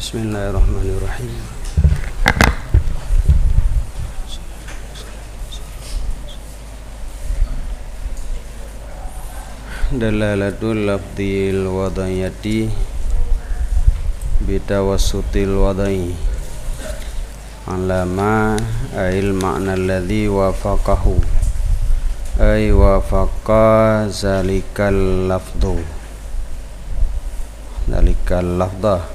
Bismillahirrahmanirrahim. Dalalatul lafdhil wadayati bitawassutil wadai alama ail ma'na alladhi wafaqahu ay wafaqa zalikal lafdhu zalikal lafdah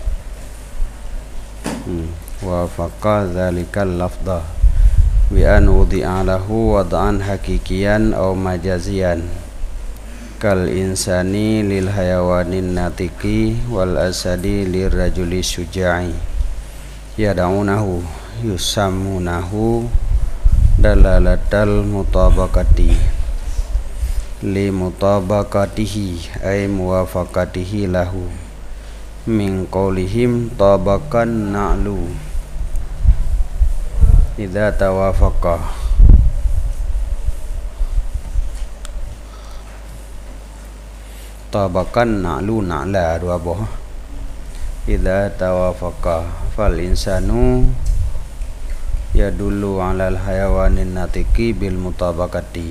wafaqa zalikal lafdah bi an wudi'a lahu wad'an hakikiyan aw majaziyan kal insani lil hayawanin natiki wal asadi lir rajuli syuja'i yad'unahu yusammunahu dalalatal mutabaqati li mutabaqatihi ay muwafaqatihi lahu min qawlihim tabaqan na'lu idza tawafaqa tabakan na'lu na'la dua buah idza tawafaqa fal insanu yadullu 'alal hayawanin natiki bil mutabaqati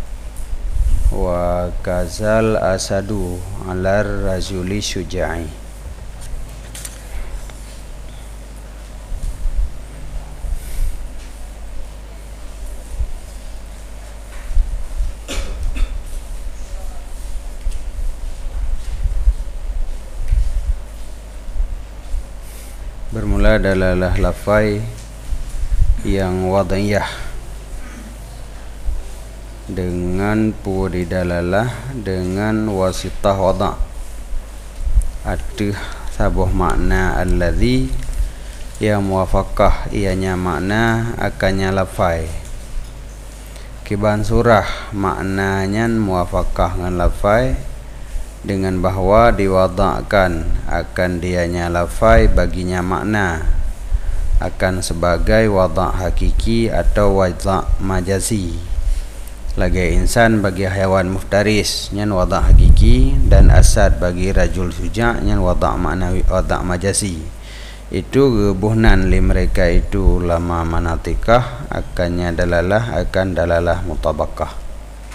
wa kazal asadu 'alar rajuli syuja'i. Bermula dalalah lafai yang wadiyah dengan puri dalalah dengan wasitah wada' ada sabuh makna alladhi yang muwafaqah ianya makna akannya lafai kiban surah maknanya muwafaqah dengan lafai dengan bahwa diwada'kan akan dianya lafai baginya makna akan sebagai wada' hakiki atau wada' majazi lagi insan bagi haiwan muftaris nyan wada' hakiki dan asad bagi rajul suja' nyan wada' maknawi wada' majazi itu gebuhnan li mereka itu lama manatikah akannya dalalah akan dalalah mutabaqah.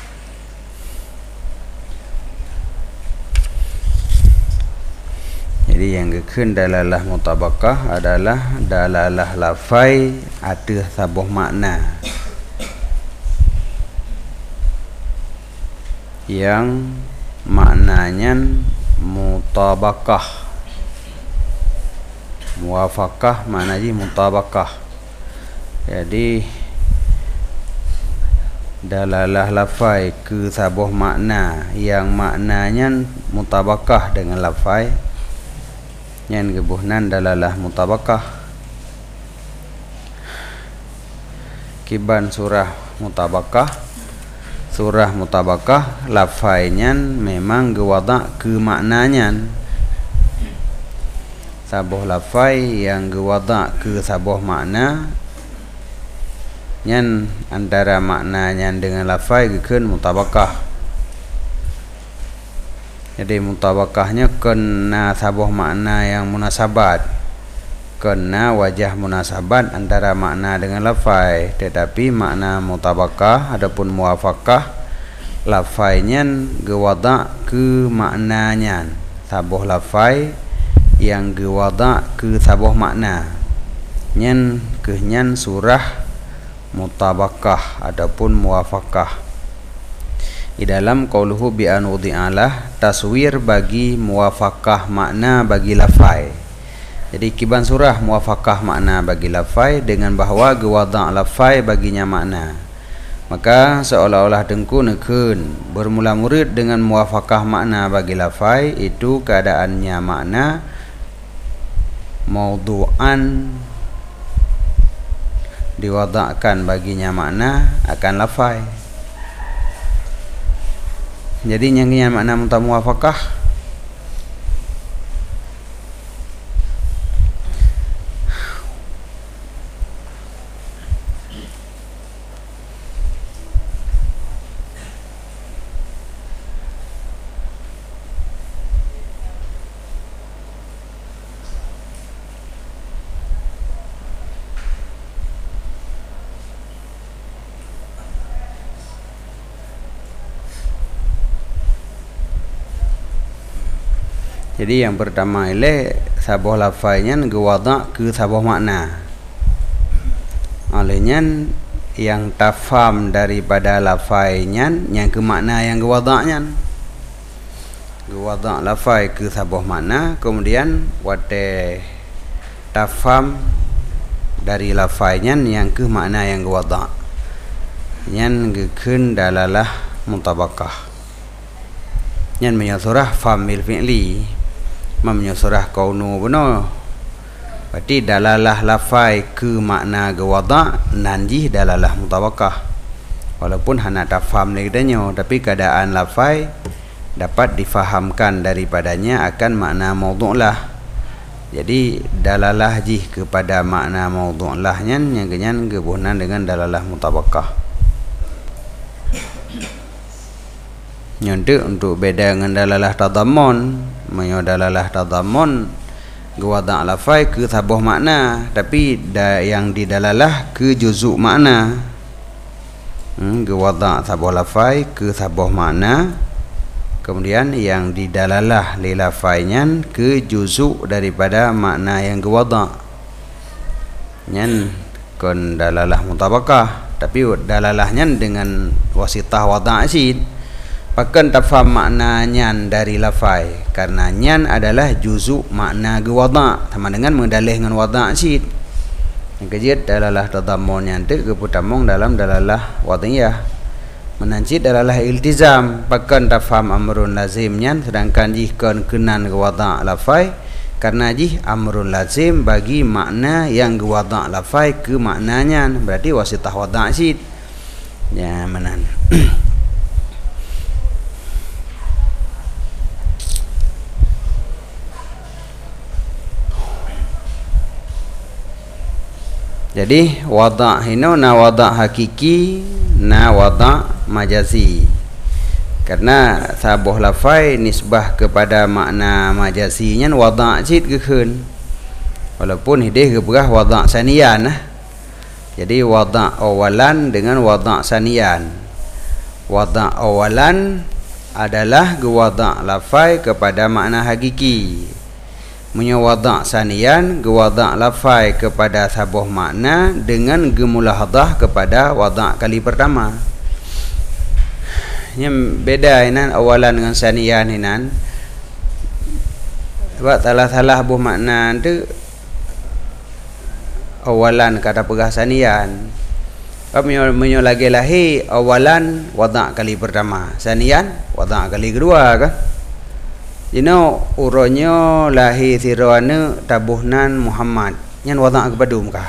Jadi yang gekun dalalah mutabaqah adalah dalalah lafai ada sabuh makna yang maknanya mutabaqah muwafaqah maknanya mutabaqah. Jadi dalalah lafai ke sabuh makna yang maknanya mutabaqah dengan lafai yang gebuhnan dalalah mutabaqah kiban surah mutabaqah lafainya memang gewada' ke maknanya sabuh lafai yang gewada' ke sabuh makna nyan antara maknanya dengan lafai gekun mutabaqah. Jadi mutabaqahnya kena sabuh makna yang munasabat, kena wajah munasabat antara makna dengan lafai. Tetapi makna mutabaqah adapun muwafaqah lafainya gewada' ke maknanya sabuh lafai yang gewada' ke sabuh makna nyen kehnyan surah mutabaqah adapun muwafaqah. Di dalam qauluhu bi an wudi'alah taswir bagi muwafaqah makna bagi lafai. Jadi kiban surah muwafaqah makna bagi lafai dengan bahwa gewada' lafai baginya makna. Maka seolah-olah dengku nekun bermula murid dengan muwafaqah makna bagi lafai itu keadaannya makna maudhu'an diwada'kan baginya makna akan lafai. Jadi yang makna muwafaqah Jadi yang pertama ile sabuh lafainya gewada ke sabuh makna. Olehnya yang tafam daripada lafainya yang ke makna yang gewadanya. Gewada lafai ke sabuh makna, kemudian wate tafam dari lafainya yang ke makna yang gewada. Yang gekun dalalah mutabakah. Yang menyasurah famil fi'li. Menyasurah kaunu benar. Berarti dalalah lafai ke makna gewada nanjih dalalah mutabakah. Walaupun hana tafam legdanya, tapi keadaan lafai dapat difahamkan daripadanya akan makna maudhu'lah. Jadi dalalah jih kepada makna maudhu'lahnya yang kenyan kebunan dengan dalalah mutabakah. Nyontek untuk beda dengan dalalah tadammun. Dalalah tadammun gewada lafai ke sabuh makna, tapi yang di dalalah ke juzuk makna. Gewada sabuh lafai ke sabuh makna, kemudian yang di dalalah li lafainya ke juzuk daripada makna yang gewada. Nyan kon dalalah mutabakah, tapi dalalahnya dengan wasitah wada' asid. Pakan tafam makna nyan dari lafai, karena nyan adalah juzuk makna gewada, sama dengan mendalih dengan wada' asid. Yang kejid dalalah tadammun nyantik keputamong dalam dalalah wadiyah. Menancit dalalah iltizam, pakan tafam amrun lazim nyan, sedangkan jih kon kenan gewada lafai, karena jih amrun lazim bagi makna yang gewada lafai ke maknanya, berarti wasitah wada' asid. Ya menan. Jadi wada' hino na wada' hakiki na wada' majazi. Karena sabuh lafai nisbah kepada makna majazinya wada' cid gekun. Walaupun hidih keberah wada' saniyan. Jadi wada' awalan dengan wada' saniyan. Wada' awalan adalah gewada' lafai kepada makna hakiki. Menyawada' saniyan gewada' lafai kepada sabuh makna dengan gemulahadah kepada wada' kali pertama. Yang beda inan awalan dengan saniyan inan. Sebab salah-salah buh makna itu awalan kata pegah saniyan. Sebab lagi lahir awalan wada' kali pertama, saniyan wada' kali kedua kan. Uronyo lahir sirwane tabuhnan Muhammad nyan wada' kepada muka.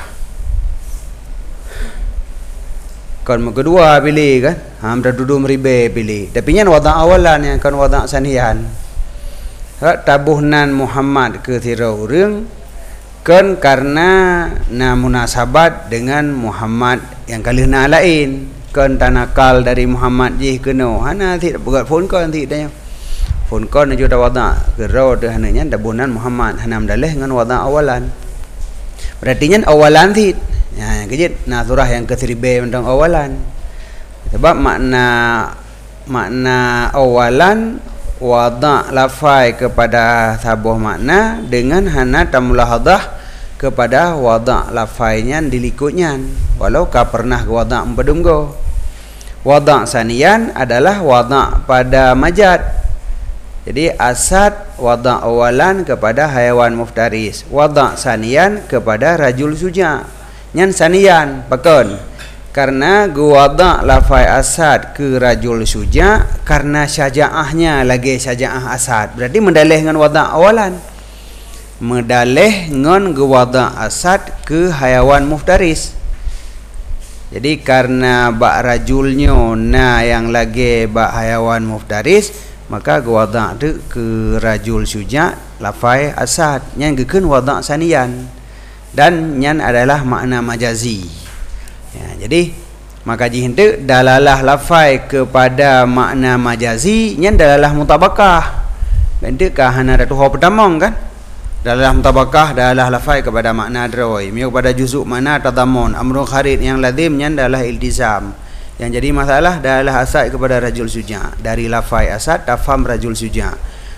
Kan kedua pilih kan, hamda duduk meribe pilih. Tapi nyan wada' awalan yang kan wada' saniyan. Tabuhnan Muhammad ke sirau urang kan karena na munasabat dengan Muhammad yang kali na lain. Kan tanakal dari Muhammad jih keno. Hana tidak buat phone kan tidak. Phone call na juta wada' gerau de hananya tabuhnan Muhammad hanam dalih dengan wada' awalan. Berarti nya awalan tid. Ya kejit na surah yang ke-3 tentang awalan. Sebab makna awalan wada' lafai kepada sabuh makna dengan hana tamulahadah kepada wada' lafainya dilikutnya. Walau ka pernah wada' empedunggo. Wada' saniyan adalah wada' pada majad. Jadi asad wada' awalan kepada hayawan muftaris, wada' saniyan kepada rajul suja. Nyan saniyan pakon. Karena wada' lafai asad ke rajul suja karena syaja'ahnya lagi syaja'ah asad. Berarti mendalih dengan wada' awalan. Mendalih dengan wada' asad ke hayawan muftaris. Jadi karena bak rajulnya na yang lagi bak hayawan muftaris, maka wada' tu ke rajul suja lafai asad yang gekun wada' saniyan, dan nyan adalah makna majazi. Ya, jadi maka jihinte dalalah lafai kepada makna majazi nyan dalalah mutabakah. Bentuk kahana datu ho pertamong kan. Dalalah mutabakah dalalah lafai kepada makna droi, miu pada juzuk makna tadammun, amrun kharid yang lazim nyan dalalah iltizam. Yang jadi masalah adalah asad kepada rajul suja. Dari lafai asad tafham rajul suja.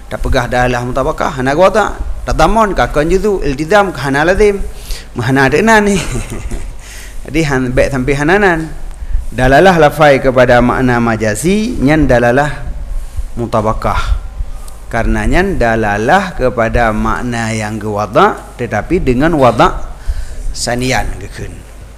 tak pegah dalalah mutabakah hana wada tadammun ka kan juzu iltizam ka hana lazim mahana dena ni jadi han baik sampai hananan dalalah lafai kepada makna majazi nyan dalalah mutabakah karenanya dalalah kepada makna yang gewada tetapi dengan wada sanian gekeun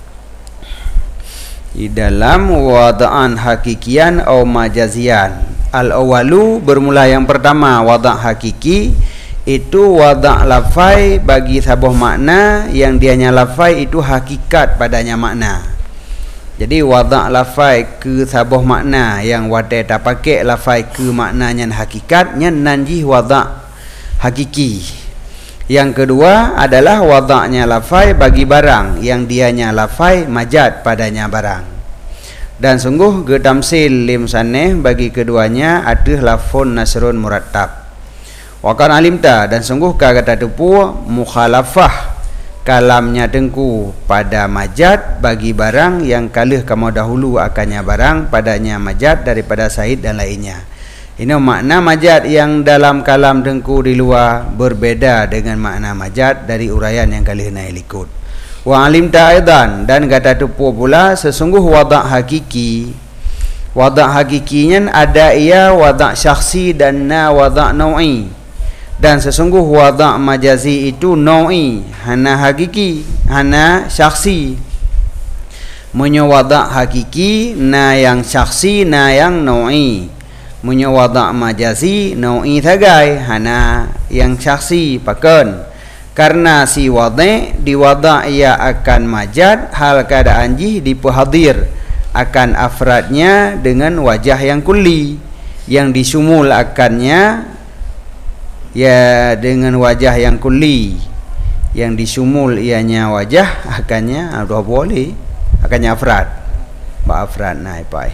di dalam wadaan hakikian atau majazian. Al-awalu bermula yang pertama wada' hakiki itu wada' lafai bagi sebuah makna yang dianya lafai itu hakikat padanya makna. Jadi wada' lafai ke sebuah makna yang wadai tak pakai lafai ke maknanya hakikatnya nanji wada' hakiki. Yang kedua adalah wada'nya lafai bagi barang yang dianya lafai majad padanya barang. Dan sungguh gedamsil lim saneh bagi keduanya ada lafon nasrun murattab. Wa kan alimta dan sungguh kata tepu mukhalafah kalamnya dengku pada majad bagi barang yang kalah kamu dahulu akannya barang padanya majad daripada sahid dan lainnya. Ini makna majad yang dalam kalam dengku di luar berbeda dengan makna majad dari uraian yang kalah naik ikut. Wa alimta aidan dan kata tepu pula sesungguh wada' hakiki. Wada' hakikinya ada ia wada' syakhsi dan na wada' nau'i. Dan sesungguh wada' majazi itu nau'i, hana hakiki, hana syakhsi. Munyo wada' hakiki na yang syakhsi na yang nau'i. Munyo wada' majazi nau'i sagai, hana yang syakhsi paken. Karena si wada' di wada' ia akan majad hal keadaan jih diperhadir akan afradnya dengan wajah yang kulli yang disumul akannya ya dengan wajah yang kulli yang disumul ianya wajah akannya dua boleh akannya afrad ba afrad naik pai.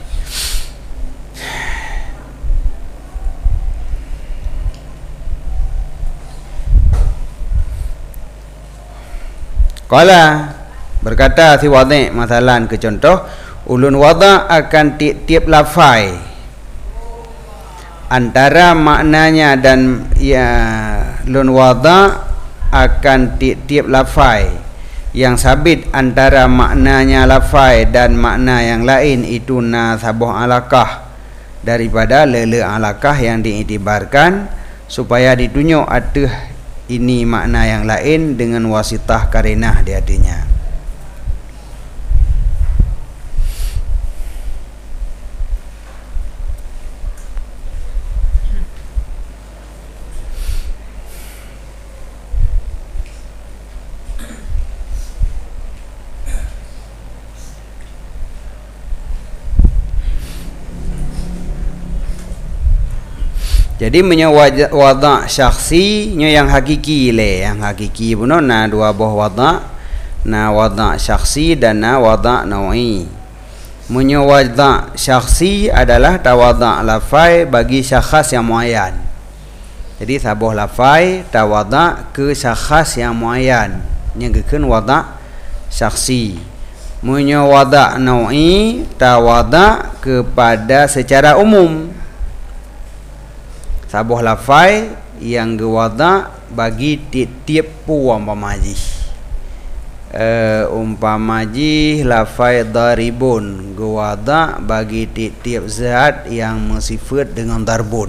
Qala berkata si wadi' masalan ke contoh ulun wada' akan tiap lafai antara maknanya dan ya ulun wada' akan tiap lafai yang sabit antara maknanya lafai dan makna yang lain itu na sabuh alaqah daripada lele alaqah yang diiktibarkan supaya ditunjuk ada ini makna yang lain dengan wasitah karinah di hatinya. Jadi wada' syakhsi nyo yang hakiki le, yang hakiki puno na dua buah wada' na wada' syakhsi dan na wada' nau'i. Munyo wada' syakhsi adalah tawada' lafai bagi syakhs yang muayyan. Jadi sabuh lafai tawada' ke syakhs yang muayyan nyegekeun wada' syakhsi. Munyo wada' nau'i tawada' kepada secara umum. Sabuh lafai yang gewada bagi tiap-tiap umpamaji. Umpamaji lafai daribun gewada bagi tiap-tiap zat yang bersifat dengan darbun.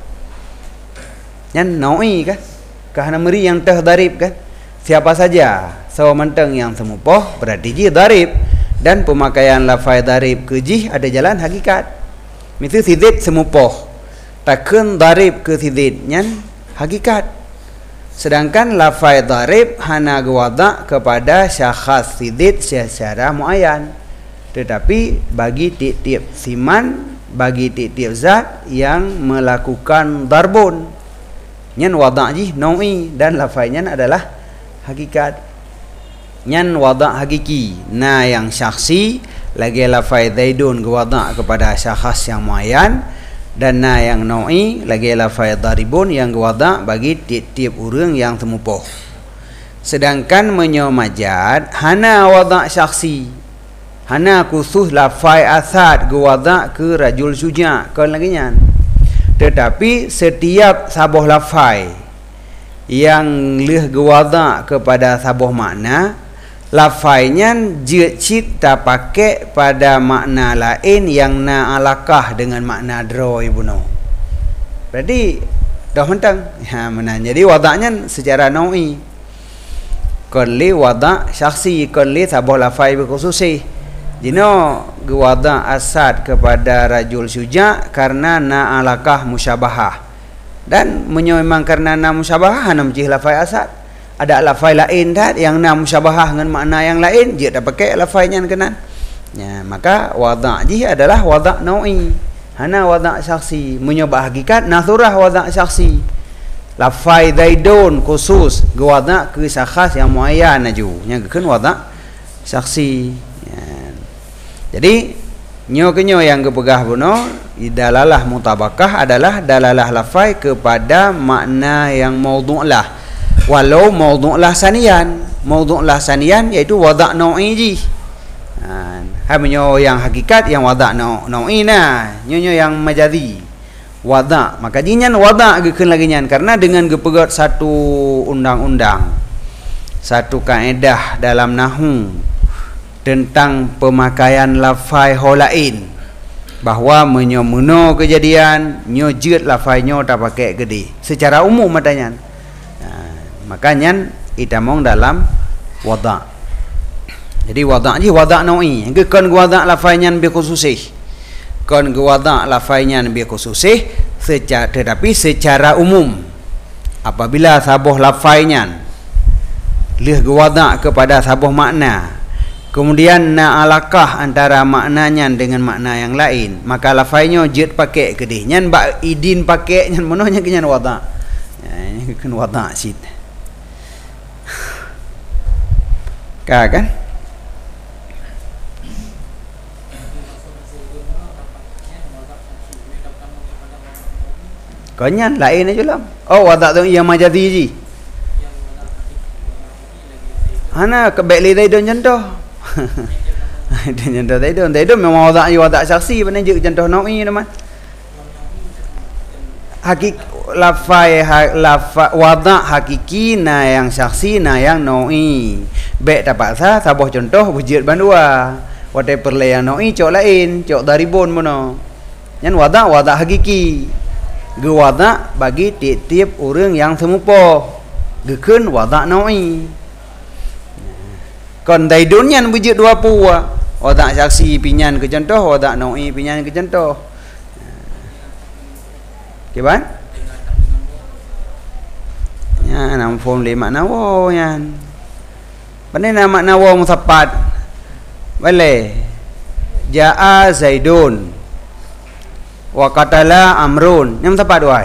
Yang nau'i kan? Kahana meri yang teh darib kan? Siapa saja sawa menteng yang semupoh berarti jih darib dan pemakaian lafai darib ke jih ada jalan hakikat. Misal sidit semupoh takkan darib ke sididnya hakikat. Sedangkan lafai darib hana gewada kepada syakhs sidid secara muayyan. Tetapi bagi tiap-tiap siman, bagi tiap-tiap zat yang melakukan darbun nyan wada' jih nau'i dan lafainya adalah hakikat. Nyan wada' hakiki na yang syakhsi lagi lafai zaidun gewada kepada syakhs yang muayyan. Dan na yang nau'i lagi lafai daribun yang gewada bagi tiap-tiap orang yang semupoh. Sedangkan menyomajad hana wada' syakhsi, hana khusus lafai asad gewada ke rajul suja' kan lagi nyan. Tetapi setiap sabuh lafai yang leh gewada kepada sabuh makna, lafainya jecit tak pakai pada makna lain yang na alakah dengan makna draw ibu no. Berarti dah mentang. Jadi wadaknya secara naui. Konli wadak syaksi, konli sabuh lafai berkhususi. Jino gewada asad kepada rajul syuja karena na alakah musyabahah. Dan memang karena na musyabahah na mecih lafai asad. Ada lafai lain dah yang na musyabahah dengan makna yang lain, dia dah pakai lafainya kenan. Ya, maka wadak ji adalah wadak naui. Hana wadak syaksi, menyebab hakikat nasurah wadak syaksi. Lafai zaidun khusus gewada ke syakhs yang muayyan aju. Yang kekan wadak syaksi. Ya. Jadi nyo yang kepegah buno dalalah mutabakah adalah dalalah lafai kepada makna yang maudhu'lah. Walau maudhu'lah sanian, maudhu'lah sanian iaitu wadak nau'i ji. Nyo yang hakikat yang wadak nau'i nah, nyo yang majazi. Wadak, maka jinyan wadak gekeun lagi nyan karena dengan gepegat satu undang-undang, satu kaedah dalam nahwu tentang pemakaian lafai holain, bahawa menyomuno kejadian nyo jeut lafai nyo tak pakai gede secara umum matanya. Makanya itamong dalam wadak. Jadi wadak ji wadak naui. Gekon wadak lafainya bi khususih. Kon wadak lafainya bi khususih tetapi secara umum. Apabila sabuh lafainya leh wadak kepada sabuh makna, kemudian na alakah antara maknanya dengan makna yang lain, maka lafainya jet pakai kedih. Nyan bak idin pakai nyan mononya kenyan wadak. Ya, ini kan wadak sit. Kan? Konyan lain aja lah. Oh, wadak tu yang majazi ji. Hana kebek li tadi contoh. Contoh tadi memang wadak saksi mana je contoh naui teman. Lafai wadak hakiki na yang saksi na yang naui. Baik dapat sabuh contoh wujud bandua. Watai perle yang naui cok lain, cok daribun mono. Yang wadak hakiki. Gewadak bagi tiap-tiap orang yang semupo. Gekeun wadak naui. Kon daidun yang wujud dua puwa. Wadak saksi pinyan ke contoh, wadak naui pinyan ke contoh. Kiban? Ya, nam form le makna wo yan. Pandai nama makna wo musafat. Boleh. Jaa Zaidun wa qatala Amrun. Yang musafat wai.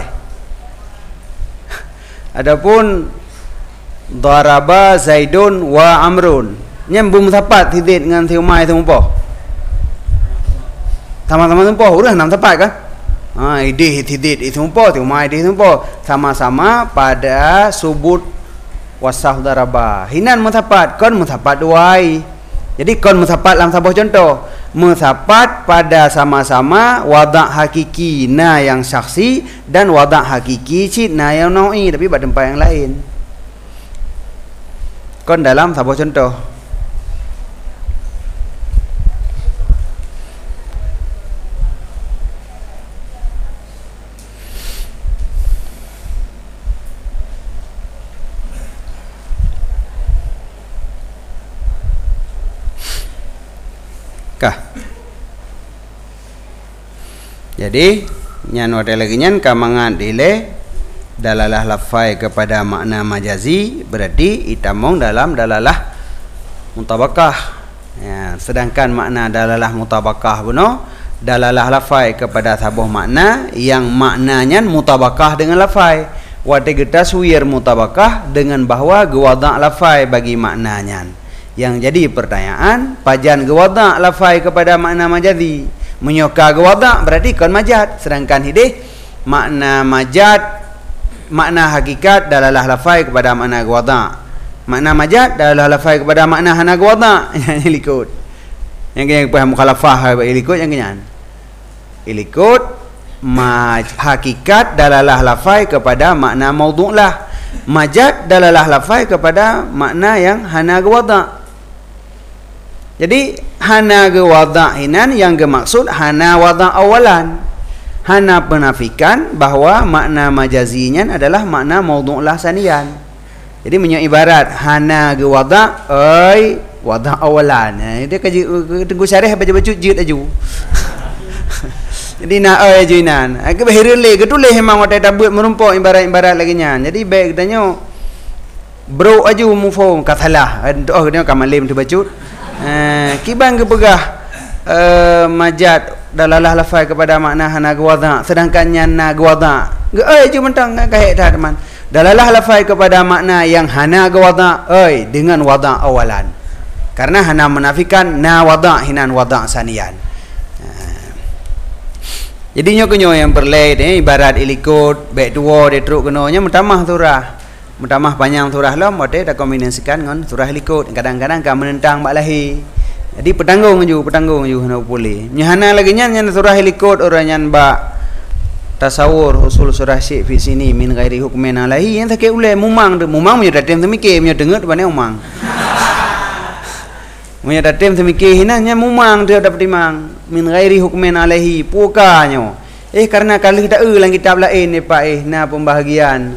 Adapun daraba Zaidun wa Amrun. Yang musafat tidit dengan tiumai semua. Sama-sama semua urang nam musafat kan? Idih tidit itu semua, tiumai idih semua sama-sama pada subut wasaf daraba. Hinan mutapat, kon mutapat duai. Jadi kon mutapat dalam sebuah contoh. Mutapat pada sama-sama wadak hakiki na yang saksi dan wadak hakiki cid na yang naui tapi pada tempat yang lain. Kon dalam sebuah contoh. Jadi nyan wadai lagi nyan kamangan dile dalalah lafai kepada makna majazi berarti itamong dalam dalalah mutabakah. Ya, sedangkan makna dalalah mutabakah buno dalalah lafai kepada sabuh makna yang maknanya mutabakah dengan lafai. Wadai kita suwir mutabakah dengan bahawa gewadak lafai bagi maknanya. Yang jadi pertanyaan, pajan gewadak lafai kepada makna majazi. Menyoka gewadak berarti kon majad, sedangkan hidih makna majad, makna hakikat dalalah lafai kepada makna gewadak. Makna majad dalalah lafai kepada makna hana gewadak. Yang likut. Yang kena paham mukhalafah ikut yang kenyan. Ikut hakikat dalalah lafai kepada makna maudhu' lah. Majaz dalalah lafai kepada makna yang hana wada'. Jadi hana wada' hinan yang maksud hana wada' awalan. Hana penafikan bahawa makna majazinya adalah makna maudhu' lah sanian. Jadi punya ibarat hana wada' ai wada' awalan. Dia tunggu syarih baca-baca jid aju. Jadi nak ajuinan. Ke bahirle ke tulis memang watai tabut merumpuk ibarat-ibarat lagi nya. Jadi baik katanya bro aju mufhum kathalah. Oh dia kamalim tu bacut. Kibang ke pegah majad dalalah lafai kepada makna hana gwadha sedangkan nyana gwadha. Aju mentang kahek dah teman. Dalalah lafai kepada makna yang hana gwadha dengan wada' awalan. Karena hana menafikan na wada' hinan wada' sanian. Jadi nyo yang perlai ni ibarat ilikut baik dua dia teruk kenanya mutamah surah. Mutamah panjang surah lah mode dah kombinasikan dengan surah ilikut. Kadang-kadang kan menentang bak lahi. Jadi petanggung ju nak boleh. Nyahana lagi nya surah ilikut orang nyan bak tasawur usul surah syekh fi sini min ghairi hukmin alaihi yang tak ulai mumang punya datem temikir punya dengar depan umang. Punya datem temikir hinanya mumang dia dapat timang min ghairi hukmin alaihi pukanyo karena kalau kita dalam kitab lain ni pak na pembahagian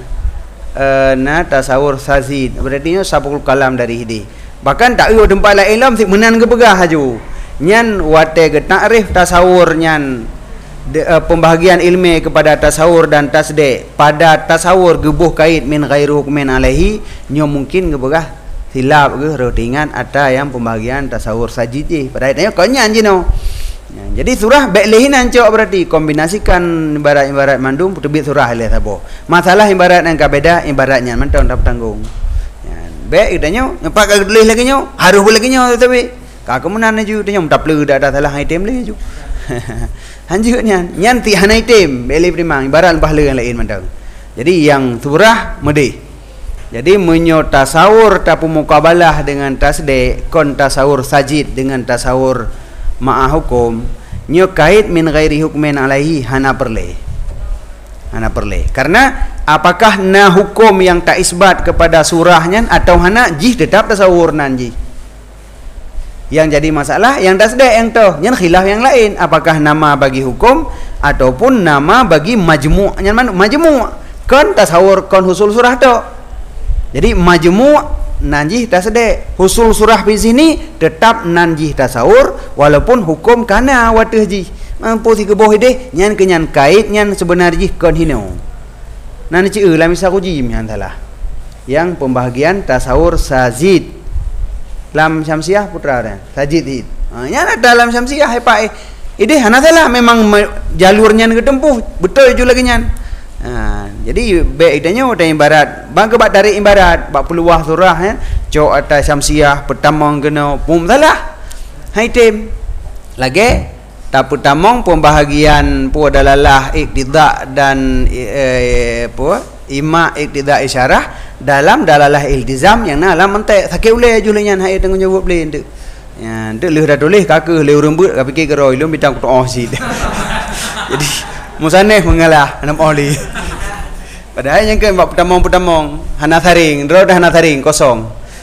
na tasawur sazid berarti nya sabul kalam dari hidi bahkan tak tempat lain lam sik menan ke pegah haju nyan wate ke takrif tasawur nyan pembahagian ilmi kepada tasawur dan tasdik pada tasawur gebuh kait min ghairi hukmin alaihi nyo mungkin ke pegah silap ke rotingan ada yang pembahagian tasawur sajid je pada ayatnya konyan je no. Jadi surah baiklihinan cok berarti kombinasikan ibarat-ibarat mandum terbit surah le sabo. Masalah ibarat yang kabeda ibaratnya mentang tak tanggung. Baik idanya nyepak ke tulis lagi nyo harus boleh lagi nyo tapi ka kemunan ju tanya tak perlu dah salah item le ju. Hanjutnya nyan ti hana item beli primang ibarat pahala yang lain mentang. Jadi yang surah medih. Jadi menyo tasawur tapu mukabalah dengan tasdik kon tasawur sajid dengan tasawur ma'a hukum nyo kait min ghairi hukmin alaihi hana perle karena apakah na hukum yang tak isbat kepada surahnya atau hana jih tetap tasawur nanji yang jadi masalah yang tasdik yang toh nyan khilaf yang lain apakah nama bagi hukum ataupun nama bagi majmu' nyan majmu' kon tasawur kon husul surah to. Jadi majmu' nanjih tasdik husul surah di sini tetap nanjih tasawur walaupun hukum kana watah ji mampu si keboh ide nyan kenyan kait nyan sebenarnya kon hino nan ci la misal uji nyan salah yang pembahagian tasawur sajid lam syamsiah putra dan sajid nyan ada dalam syamsiah pak ide hana salah memang jalurnya ketempuh betul ju lagi nyan. Jadi baik idanya ada ibarat bang kebat dari ibarat bak peluah surah cok atas syamsiah pertamong kena pum salah haitim lagi tak pertamong pembahagian pu dalalah iktida dan ima iktida isyarah dalam dalalah iltizam yang dalam mentek sakit ulai julanya hai tengok jawab boleh ndak ya ndak leh dah tulis kakak leh rembut kak fikir geroi lu bintang kutu sid. Jadi musaneh mengalah enam oli. Padahal yang ke bab pertamong hana tharing, dah hana tharing kosong.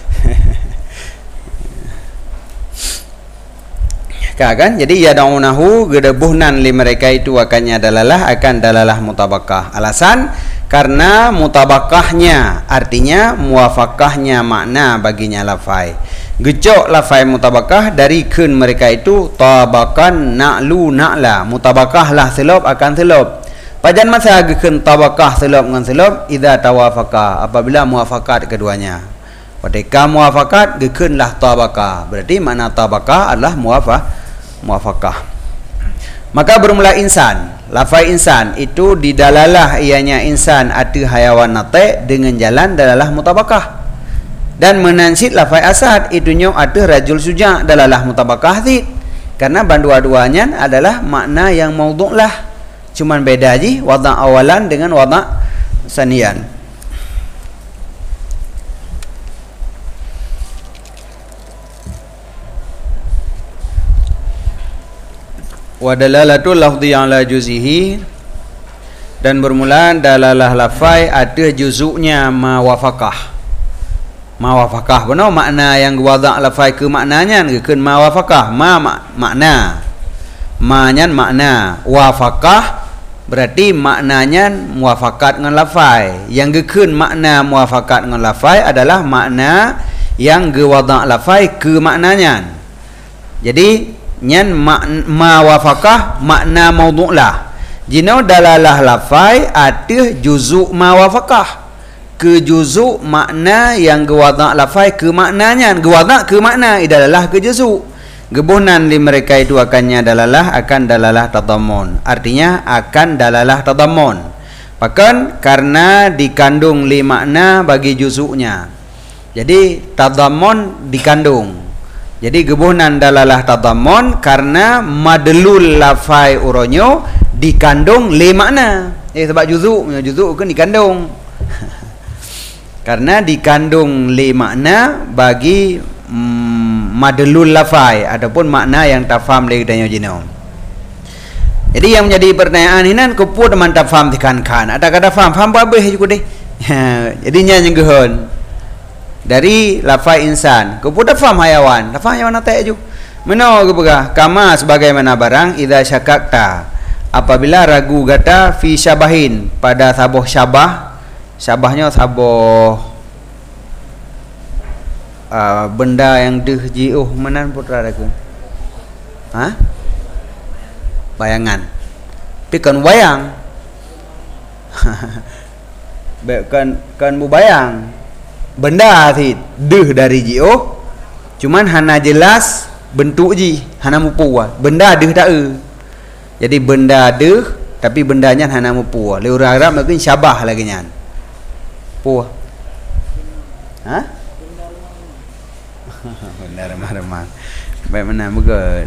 Kan? Jadi ya daunahu gedebuhnan li mereka itu akannya akan dalalah mutabakah. Alasan karena mutabakahnya artinya muafakahnya makna baginya lafai. Gecok lafai mutabakah dari kun mereka itu tabakan na'lu na'la. Mutabakah lah selop akan selop. Pajan masa geun tabakah selop dengan selop idza tawafaka apabila muafakat keduanya. Ketika muafakat geunlah tabakah. Berarti makna tabakah adalah muafakah. Maka bermula insan. Lafai insan itu didalalah ianya insan arti hayawan nate dengan jalan dalalah mutabakah. Dan menansid lafai asad itunya arti rajul suja dalalah mutabakah tid. Karena dua-duanya adalah makna yang maudhu' lah. Cuman beda aja wada' awalan dengan wada' sanian. Wa dalalatul lafdhi ala juzihi Dan bermula dalalah lafai ada juzuknya mawafakah. Mawafakah benar makna yang wada' lafai ke maknanya ke mawafakah makna. Ma-nyan makna, wafakah berarti maknanya muafakat dengan lafai. Yang gekun makna muafakat dengan lafai adalah makna yang gewada' lafai ke maknanya. Jadi nyan mawafakah makna maudhu'lah. Jino dalalah lafai ada juzuk mawafakah ke juzuk makna yang gewada' lafai ke maknanya. Gewada' ke makna idalalah ke juzuk. Gebunan di mereka itu akannya dalalah akan dalalah tadammun. Artinya akan dalalah tadammun. Bahkan karena dikandung li makna bagi juzuknya. Jadi tadammun dikandung. Jadi gebunan dalalah tadammun karena madlul lafai uronyo dikandung li makna. Sebab juzuk kan dikandung. Karena dikandung li makna bagi madlul lafai ataupun makna yang tak faham lagi tanya jino. Jadi yang menjadi pertanyaan ini kan kuput teman tak faham tekankan. Ada kata faham apa juga deh. Jadi yang gehon dari lafai insan. Kuput tak faham hayawan. Tak faham hayawan tak ju. Mana kupegah kama sebagaimana barang idza syakakta apabila ragu gata fi syabahin pada saboh syabah. Syabahnya saboh benda yang jiuh menan putra ragu. Bayangan. Tapi kan bayang. kan bayang. Benda thì dari jiuh. Cuman hana jelas bentuk ji, hana mupu. Benda tak Jadi benda tapi bendanya hana mupu. Le orang Arab mungkin syabah lagi nyan. Pu. Benda remah-remah. Baik mana bukan.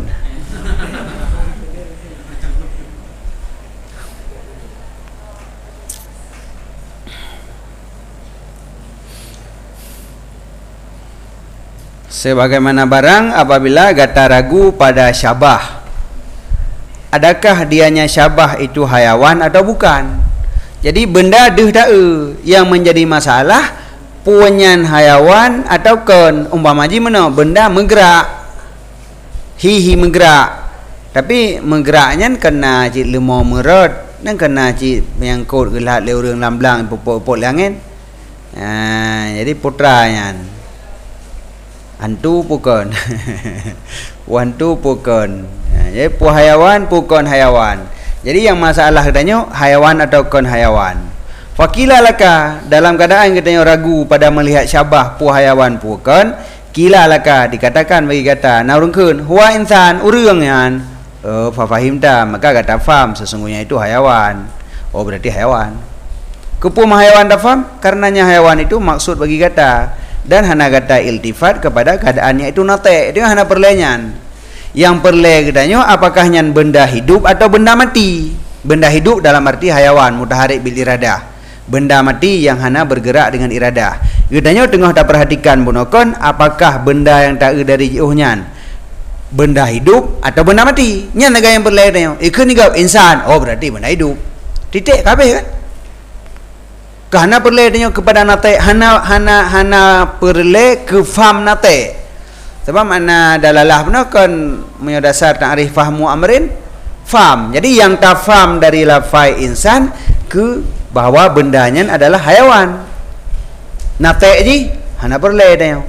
Sebagaimana barang apabila gata ragu pada syabah. Adakah dianya syabah itu hayawan atau bukan? Jadi benda tak yang menjadi masalah punyan hayawan atau kan umpama ji mana benda menggerak. Hihi menggerak. Tapi menggeraknya kena cik lemah merot dan kena cik menyangkut gelat leurang lamblang pupuk-pupuk langit. Jadi putranya hantu bukan. Wantu bukan. Jadi pu hayawan bukan hayawan. Jadi yang masalah katanya hayawan atau kon hayawan. Fakila laka dalam keadaan katanya ragu pada melihat syabah pu hayawan pu kon. Kila laka dikatakan bagi kata naurungkeun huwa insan urangnya. Fahim ta maka kata faham sesungguhnya itu hayawan. Oh berarti hayawan. Kepum hayawan tak faham karenanya hayawan itu maksud bagi kata dan hana kata iltifat kepada keadaannya itu nate. Dia hana perlenyan. Yang perle katanya apakah nyan benda hidup atau benda mati. Benda hidup dalam arti hayawan mutaharik bil iradah. Benda mati yang hana bergerak dengan iradah. Katanya tengah tak perhatikan bunokon apakah benda yang tak dari jiuhnya benda hidup atau benda mati. Nyan naga yang perle katanya ikut ni kau insan. Oh berarti benda hidup. Titik kabeh kan. Karena perle katanya kepada nate hana perle ke faham nate. Sebab makna dalalah benar kan punya dasar ta'rif fahmu amrin faham. Jadi yang tak faham dari lafai insan ke bahawa bendanya adalah hayawan. Nate ji hana perle dia.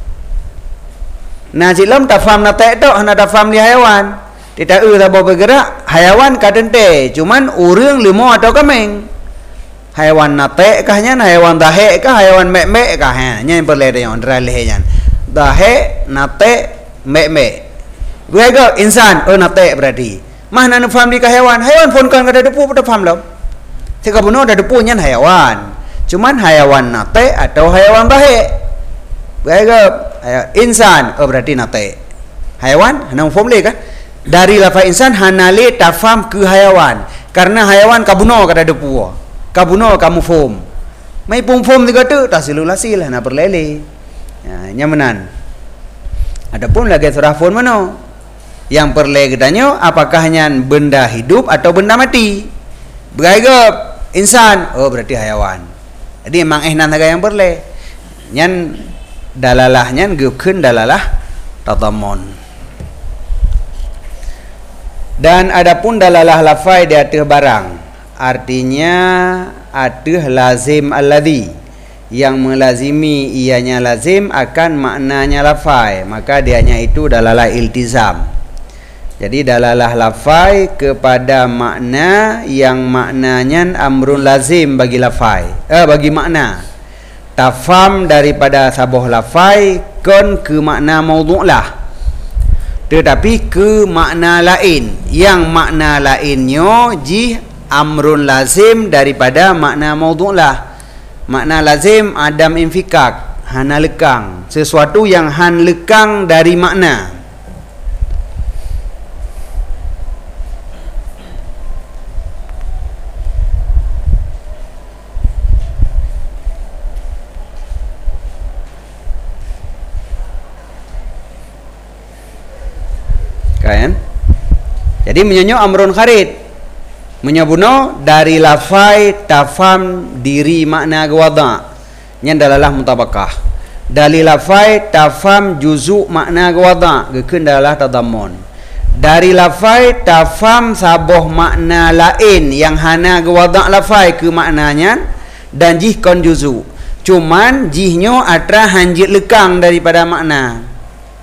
Nah silam tak faham nate tu hana tak faham di hayawan. Tidak tak bergerak hayawan kadente cuman urang limo atau kameng. Hayawan nate kahnya hayawan dahe kah hayawan mek-mek kah nya perle dia ondra lehnya. Dahe, nate, mek-mek. Berapa insan? Oh nate berarti. Mana nak faham di hewan? Hewan pun kan ada depu pada faham lam. Jika benar ada depu nyan hewan. Cuman hewan nate atau hewan dahe. Berapa insan? Oh berarti nate. Hewan? Hana faham le kan? Dari lafaz insan hanale tafam ke hewan. Karena hewan kabuno kada depu. Kabuno kamu faham. Mai pun faham juga tu tak silulasil hana perlele. Nyamanan. Adapun lagi surah pun mana? Yang perle katanya apakah nyan benda hidup atau benda mati? Berapa insan, oh berarti hayawan. Jadi memang nan saja yang boleh. Nyan dalalahnya geukeun dalalah tadammun. Dan adapun dalalah lafai di atas barang, artinya atas lazim alladhi, yang melazimi ianya lazim akan maknanya lafai, maka dianya itu dalalah iltizam. Jadi dalalah lafai kepada makna yang maknanya amrun lazim bagi lafai, bagi makna. Tafam daripada sabuh lafai kon ke makna maudhu' lah. Tetapi ke makna lain, yang makna lainnya jih amrun lazim daripada makna maudhu' lah. Makna lazim adam infikak, hana lekang, sesuatu yang han lekang dari makna. Kan? Jadi menyonyo amrun kharid, menyabuno dari lafai tafam diri makna gawada, yang dalalah mutabakah. Dari lafai tafam juzu makna gawada, gekeun dalalah tadammun. Dari lafai tafam saboh makna lain yang hana gawada lafai ke maknanya, dan jih kon juzu. Cuman jihnya atra hanjit lekang daripada makna.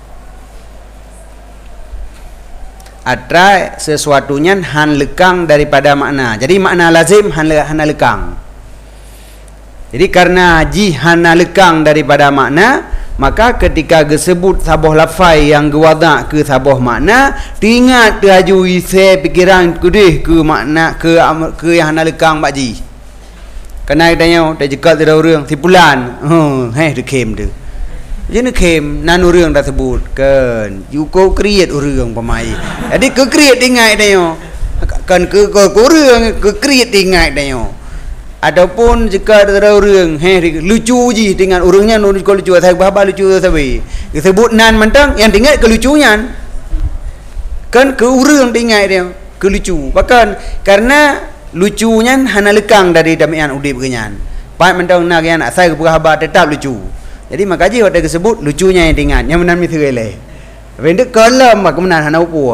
Atra sesuatunya han lekang daripada makna. Jadi makna lazim hana lekang. Jadi karena ji hana lekang daripada makna, maka ketika disebut sabuh lafai yang gewada ke sabuh makna, teringat teraju isi pikiran kudih ke makna ke yang hana lekang bak ji. Kena tanya tak jekat tidak orang tipulan. Tu kem tu. Jadi kem nanu orang dah sebut kan. You kau create orang pemai. Jadi ke create ingat dia. Kan ke orang ke create ingat dia. Adapun jika ada orang lucu je dengan orangnya kau lucu saya bahaba lucu sabi. Disebut nan mentang yang tinggal kelucunya. Kan ke orang ingat dia ke lucu. Bahkan karena lucunya hana lekang dari damian udip kenyan. Pak mentang nak yang saya bahaba tetap lucu. Jadi makanya waktu disebut lucunya yang tinggal, yang menan mesti relay. Vendek kolam aku menan hana upu.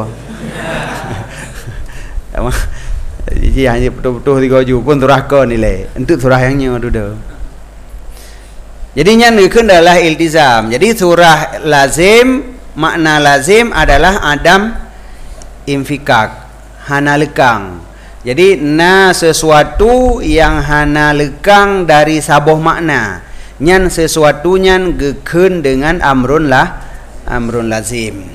Jadi hanya betul-betul tiga ju pun surah ko nilai. Untuk surah yangnya tu dah. Jadi yang ni adalah iltizam. Jadi surah lazim, makna lazim adalah adam infikak, hana lekang. Jadi na sesuatu yang hana lekang dari sabuh makna. Nyan sesuatu nyan gekeun dengan amrun lazim.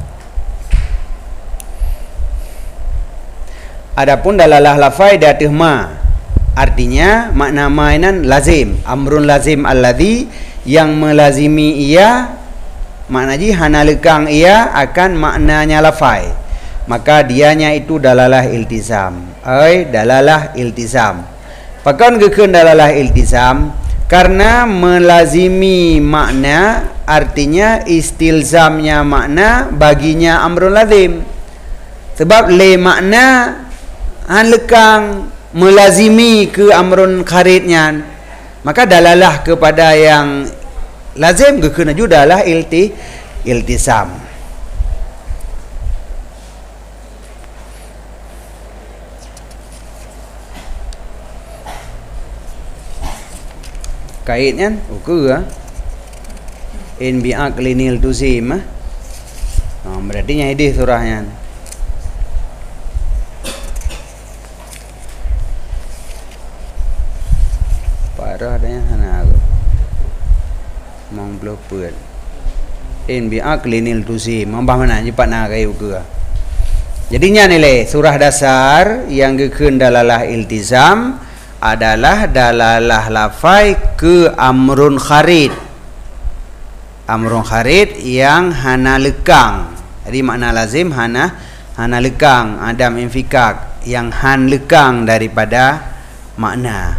Adapun dalalah lafai datih ma, artinya makna mainan lazim, amrun lazim alladhi, yang melazimi ia, makna ji hana lekang ia akan maknanya lafai, maka dianya itu dalalah iltizam. Dalalah iltizam. Pakan gekeun dalalah iltizam karena melazimi makna, artinya istilzamnya makna baginya amrun lazim. Sebab le makna han lekang melazimi ke amrun kharidnya, maka dalalah kepada yang lazim gekeun juga adalah iltizam. Kaitnya ukur in bi'aqlinil tuzim. Berarti nya ini surahnya. Parah adanya sana aku. Mong belum pun. In bi'aqlinil tuzim. Mambah mana cepat nak kai ukur. Jadinya nilai surah dasar yang gekeun dalalah iltizam adalah dalalah lafai ke amrun kharid. Amrun kharid yang hana lekang. Jadi makna lazim hana lekang, adam infikak, yang han lekang daripada makna.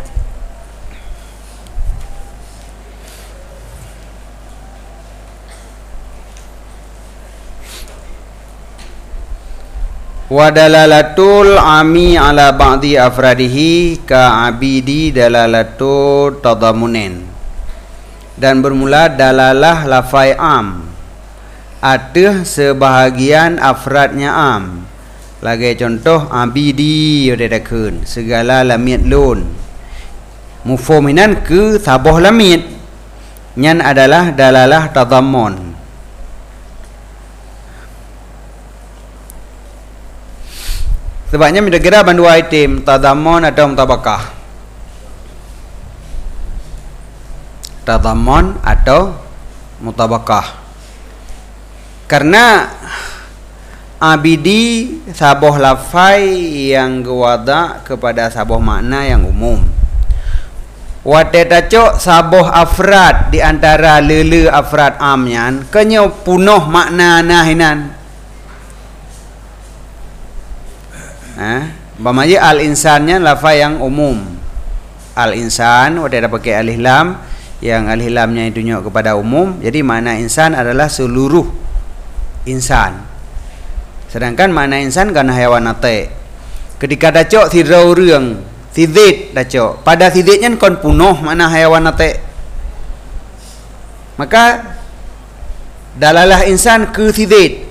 Wa dalalatul ami ala ba'di afradihi ka abidi dalalatu tadamunin. Dan bermula dalalah lafai am ada sebahagian afradnya am. Lagi contoh abidi ada kun segala lamit lun. Mufominan ke saboh lamit nyan adalah dalalah tadammun. Sebabnya kita kira dua item tadammun atau mutabakah. Tadammun atau mutabakah. Karena abidi saboh lafai yang gewada kepada saboh makna yang umum. Watetaco saboh afrad di antara lele afrad amyan kenyo punuh makna nahinan. Bamaji al-insannya lafaz yang umum. Al-insan ada pakai alif lam, yang alif lamnya itu tunjuk kepada umum. Jadi makna insan adalah seluruh insan. Sedangkan makna insan kan haiwan nate. Ketika dacok sirau reung, sidit dacok. Pada siditnya kon punuh makna haiwan nate. Maka dalalah insan ke sidit.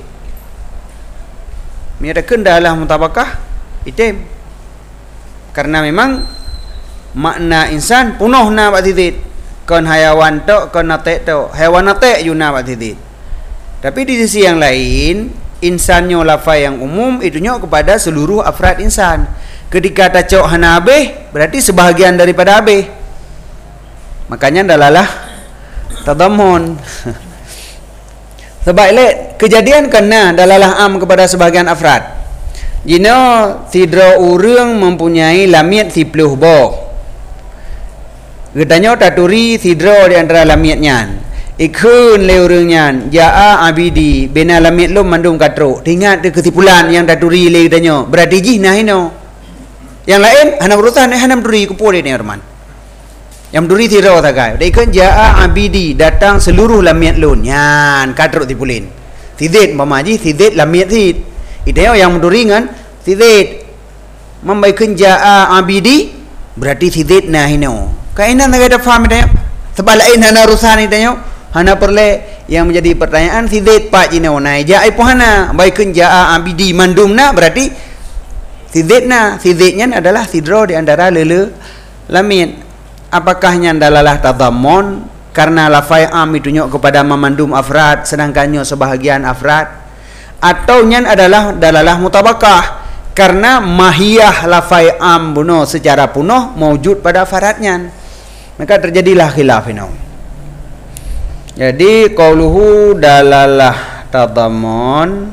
Miadakan dalalah mutabakah item. Karena memang makna insan punuh na bak titit. Kon hayawan tok, kon nate tok. Haiwan nate yuna bak titit. Tapi di sisi yang lain, insannya lafaz yang umum itunya kepada seluruh afrad insan. Ketika tacok hana abih, berarti sebahagian daripada abih. Makanya dalalah tadammun. Sebab kejadian kena dalalah am kepada sebahagian afrad. Jino tidro urang mempunyai lamit 10 boh. Katanya taturi tidro di antara lamitnya. Ikun le urangnya jaa abidi bena lamit lo mandum katro. Ingat kesimpulan yang taturi le katanya. Berarti jih nah ino. Yang lain hana urusan hana duri kupol ini herman. Yang duri tidro tagai. Ikun jaa abidi datang seluruh lamit lo nyan katro tipulin. Tidit mamaji tidit lamit tid. Itu yang menduringan sidit membaikan jaa abidi berarti sidit nah ino. Kainan tak ada faham itu. Sebab lain hana urusan itu. Hana perle yang menjadi pertanyaan sidit pak jino nah jaa ipo hana baikan jaa abidi mandum na berarti sidit na. Siditnya adalah sidro di antara lele lamit. Apakahnya dalalah tadammun karena lafaz am itu nyok kepada memandum afrad sedangkannya sebahagian afrad. Atau nyan adalah dalalah mutabakah karena mahiyah lafai am buno secara punuh mewujud pada faradnya. Maka terjadilah khilaf ini. Jadi qauluhu dalalah tadammun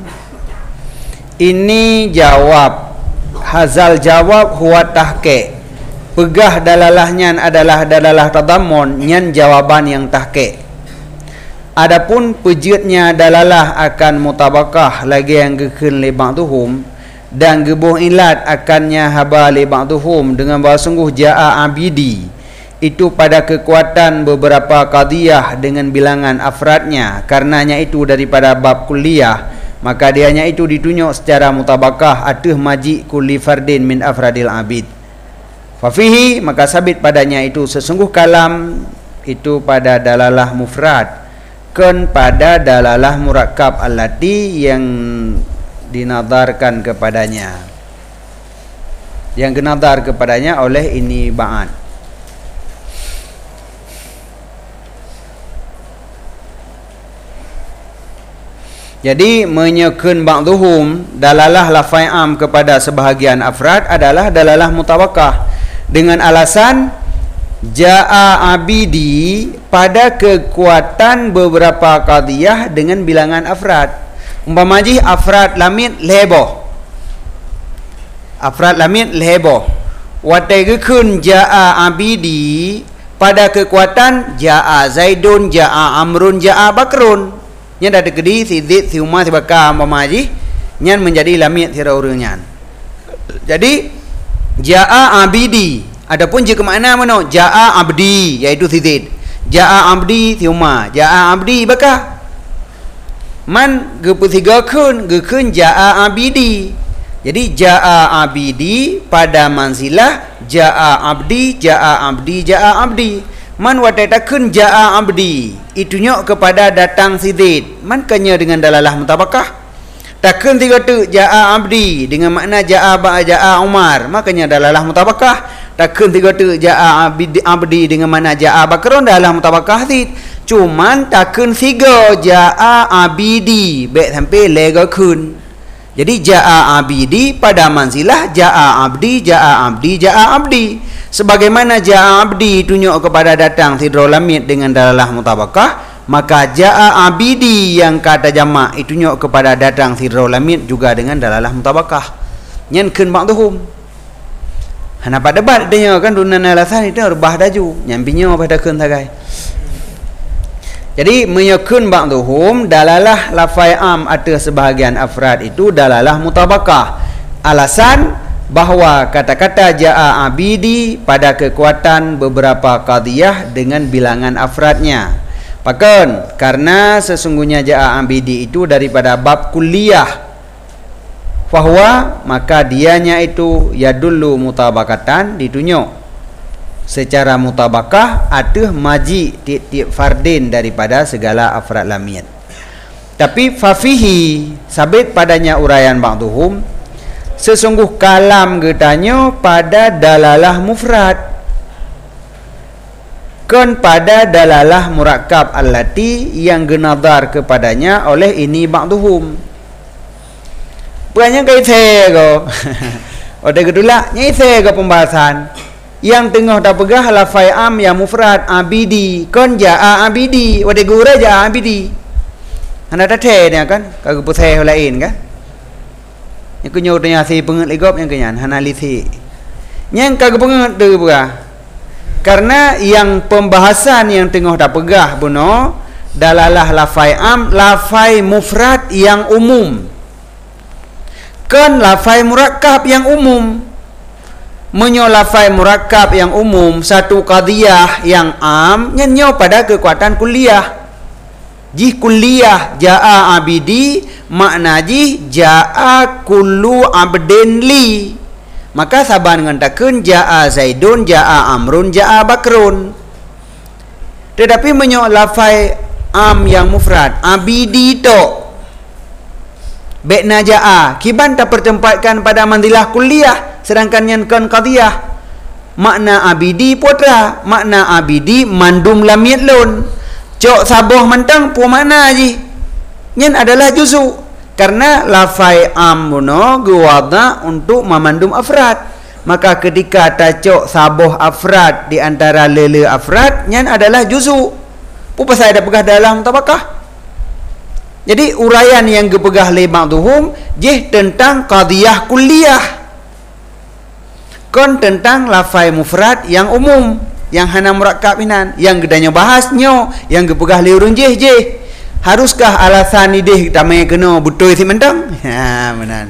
ini jawab hazal jawab huwa tahqiq. Pegah dalalahnya adalah dalalah tadammun nyan jawaban yang tahqiq. Adapun pejitnya dalalah akan mutabakah lagi yang gekun li ba'duhum dan gebuh ilat akannya haba li ba'duhum dengan bahasa sungguh jaa abidi itu pada kekuatan beberapa qadiyah dengan bilangan afradnya karenanya itu daripada bab kulliyah maka dianya itu ditunjuk secara mutabakah atuh maji kulli fardin min afradil abid fafihi maka sabit padanya itu sesungguh kalam itu pada dalalah mufrad pada dalalah murakkab allati yang dinadarkan kepadanya yang genadar kepadanya oleh ini ba'ad. Jadi menyekun ba'duhum dalalah lafai am kepada sebahagian afrad adalah dalalah mutabakah dengan alasan jaa abidi pada kekuatan beberapa qadiyah dengan bilangan afrad. Umpamaji afrad lamit lebo. Afrad lamit lebo. Wategekun jaa abidi pada kekuatan jaa zaidun, jaa amrun, jaa bakrun. Nya dah degedi sidit siuma sibaka umpamaji nyan menjadi lamit siraurunyan. Jadi jaa abidi. Adapun jika makna mana jaa abdi iaitu sidit. Jaa abdi siuma, jaa abdi baka. Man gepu tiga kun jaa abidi. Jadi jaa abidi pada manzilah jaa abdi, jaa abdi, jaa abdi. Man watatakun jaa abdi, itunya kepada datang si Zaid. Man kanya dengan dalalah mutabakah. Takun tiga tu jaa abdi dengan makna jaa Umar, makanya dalalah mutabakah. Takun tiga tu jaa abdi dengan makna jaa Bakrun, dalalah mutabakah Zaid. Cuman takun tiga jaa abidi, baik sampai lega kun. Jadi jaa abidi pada manzilah jaa abdi, jaa abdi, jaa abdi. Sebagaimana jaa abdi tunjuk kepada datang sidrul lamid dengan dalalah mutabakah, maka jaa abidi yang kata jamak itu tunjuk kepada datang sidrul lamid juga dengan dalalah mutabakah. Nyen keun ba'dhum. Hana pada debat dia kan dunan alasan itu rebah daju, nyampinya pada keun tagai. Jadi menyakun ba'dhum dalalah lafai am atas sebahagian afrad itu dalalah mutabakah. Alasan bahawa kata-kata jaa abidi pada kekuatan beberapa qadiyah dengan bilangan afradnya. Pakon, karena sesungguhnya jaa abidi itu daripada bab kulliyah. Fahuwa, maka dianya itu yadullu mutabakatan ditunjuk secara mutabakah atuh maji tiap-tiap fardin daripada segala afrad lamiyat. Tapi fafihi sabit padanya uraian ba'dhum, sesungguh kalam getanya pada dalalah mufrad kan pada dalalah murakkab allati yang genadar kepadanya oleh ini ba'dhum. Bukannya kaithe ko. Ode gedula nyaithe ko pembahasan yang tengah dah pegah lafai am yang mufrad abidi kon jaa abidi wade gura jaa abidi anda tak the ni kan kagak putih lain kan yang kunyo tanya si penget ligop yang kenyan hana lisi yang kagak penget tu pegah karena yang pembahasan yang tengah dah pegah buno dalalah lafai am lafai mufrad yang umum kon lafai murakkab yang umum. Menyolafai murakkab yang umum satu qadiyah yang am nyenyo pada kekuatan kulliyah. Jih kulliyah jaa abidi makna jih jaa kullu abdin li. Maka saban dengan takun jaa zaidun, jaa amrun, jaa bakrun. Tetapi menyolafai am yang mufrad abidi to bekna jaa kiban tak pertempatkan pada manzilah kulliyah. Sedangkan yang kan qadiyah makna abidi putra, makna abidi mandum lamiyat lun. Cok saboh mentang pu makna ji. Nyen adalah juzu karena lafai am buno guwada untuk memandum afrad. Maka ketika tacok saboh afrad di antara lele afrad nyen adalah juzu. Pu pasal ada pegah dalam tabakah. Jadi uraian yang gepegah le ba'dhum jih tentang qadiyah kulliyah. Kon tentang lafai mufrad yang umum yang hana murakkab inan yang gedanya bahasnya yang gepegah liurun je haruskah alasan ideh tamai kena betul si mentang ha benar.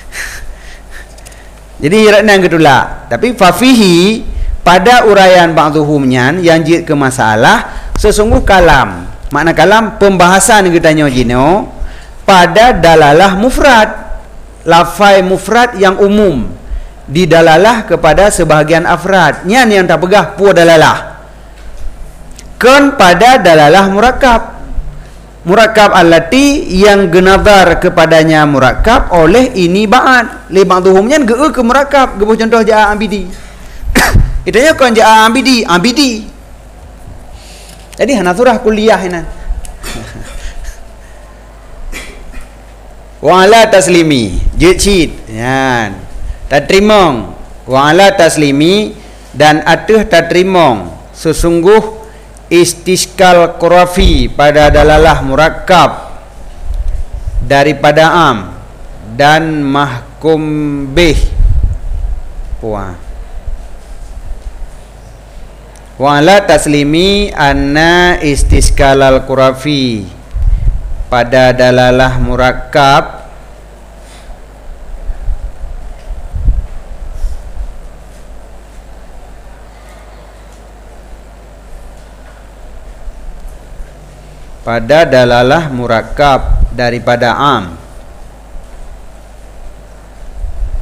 Jadi rakna gedula tapi fafihi pada uraian ba'dhum yang jid ke masalah sesungguh kalam makna kalam pembahasan gedanya jino pada dalalah mufrad lafai mufrad yang umum didalalah kepada sebahagian afrad nyan yang tak pegah pu dalalah kan pada dalalah murakkab allati yang genadar kepadanya murakkab oleh ini ba'at li ba'dhum nyan geu ke murakkab gebuh contoh jaa abidi itanya kan jaa abidi jadi hana surah kulliyah inan wa ala taslimi jid yan tatrimong wa ala taslimi dan atuh tatrimong sesungguh istiskal qurafi pada dalalah murakkab daripada am dan mahkum bih wa ala taslimi anna istiskalal qurafi pada dalalah murakkab pada dalalah murakkab daripada am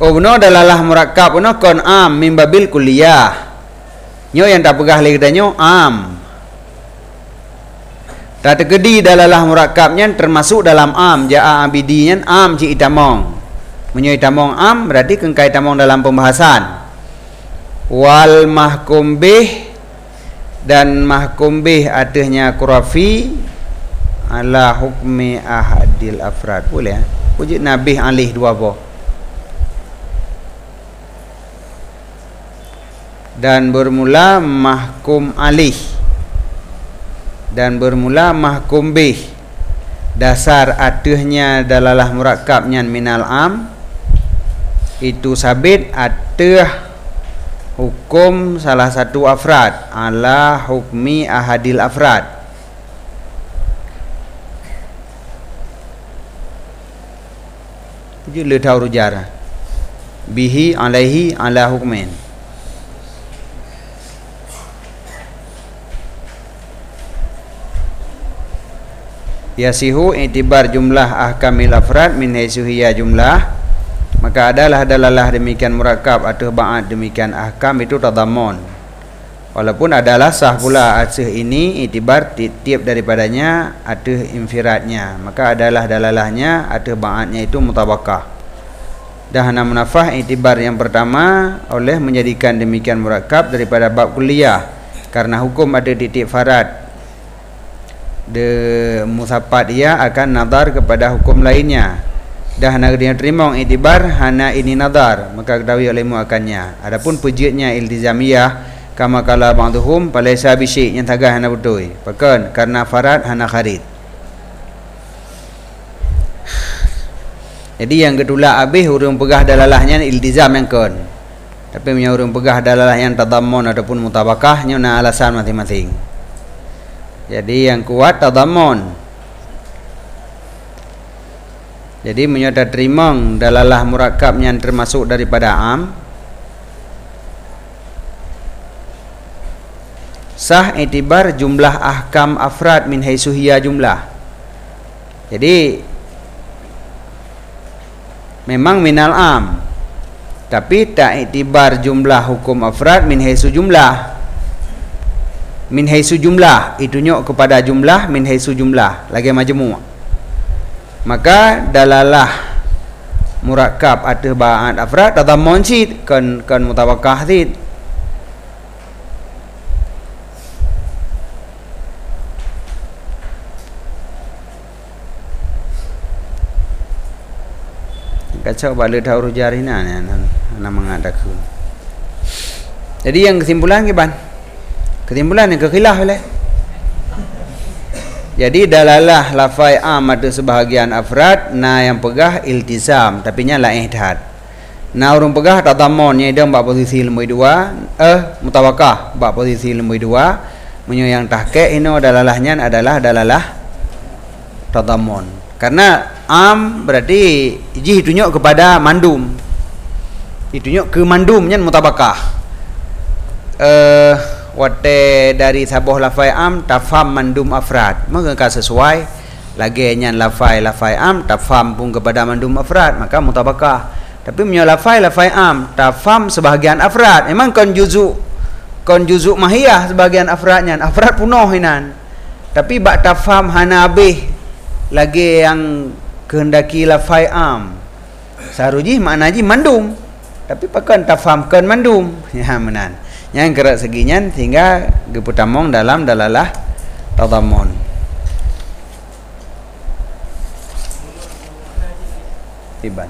Oh benar dalalah murakkab benar kon am min babil kulliyah. Nyo yang tak pegah lagi danyo am. Tak tergedi dalalah murakkabnya termasuk dalam am jaa abidinya am ci itamong. Menyo itamong am berarti kengkai itamong dalam pembahasan. Wal mahkum bih dan mahkum bih adanya qurafi ala hukmi ahadil afrad. Boleh ya? Wujud nabih alih dua boh. Dan bermula mahkum alih dan bermula mahkum bih. Dasar adanya dalalah murakkabnya minal am itu sabit atah hukum salah satu afrad ala hukmi ahadil afrad. Tujuh le tahu rujar bihi alaihi ala hukmin. Yasihu i'tibar jumlah ahkamil afrad min haitsu hiya jumlah. Maka adalah dalalah demikian murakkab atau ba'ad demikian ahkam itu tadammun. Walaupun adalah sah pula asih ini i'tibar tiap daripadanya atau infiradnya. Maka adalah dalalahnya atau ba'adnya itu mutabakah. Dahana munafah i'tibar yang pertama oleh menjadikan demikian murakkab daripada bab kulliyah. Karena hukum ada titik farad. De musapat ia akan nazar kepada hukum lainnya. Dah nak dia terima iktibar hana ini nazar, maka ketahui olehmu akannya. Adapun pujitnya iltizamiyah kama kala ba'dhum palaisa bisyai yang tagah hana betul. Pakan karena farad hana kharid. Jadi yang kedua habis urang pegah dalalahnya iltizam yang kon. Tapi punya urang pegah dalalah yang tadammun ataupun mutabakahnya na alasan masing-masing. Jadi yang kuat tadammun. Jadi menyata terima dalalah murakkab yang termasuk daripada am. Sah i'tibar jumlah ahkam afrad min haitsu hiya jumlah. Jadi memang minal am. Tapi tak i'tibar jumlah hukum afrad min haitsu jumlah. Min haitsu jumlah itu nyok kepada jumlah min haitsu jumlah lagi majmu'. Maka dalalah murakkab atau ba'ad afrad tadammun sid kan mutabakah sid. Kacau balik tahu rujarina ana mengadakan. Jadi yang kesimpulan ke ban? Kesimpulan yang kekhilaf oleh. Jadi dalalah lafai am ada sebahagian afrad na yang pegah iltizam tapi nya la ihtihad. Na urang pegah tadammun nya dia bab posisi lemui dua mutabakah bab posisi lemui dua menyo yang tahqiq ini dalalahnya adalah dalalah tadammun. Karena am berarti iji tunjuk kepada mandum. Ditunjuk ke mandumnya mutabakah. Wate dari sabuh lafai am tafham mandum afrad maka sesuai lagi nyan lafai am tafham pun kepada mandum afrad maka mutabakah. Tapi punya lafai am tafham sebahagian afrad memang kon juzuk mahiyah sebahagian afradnya afrad punoh inan tapi bak tafham hana abih lagi yang kehendaki lafai am saruji makna ji mandum tapi pakan tafham kan mandum ya menan yang gerak seginya sehingga geputamong dalam dalalah tadammun. Iban.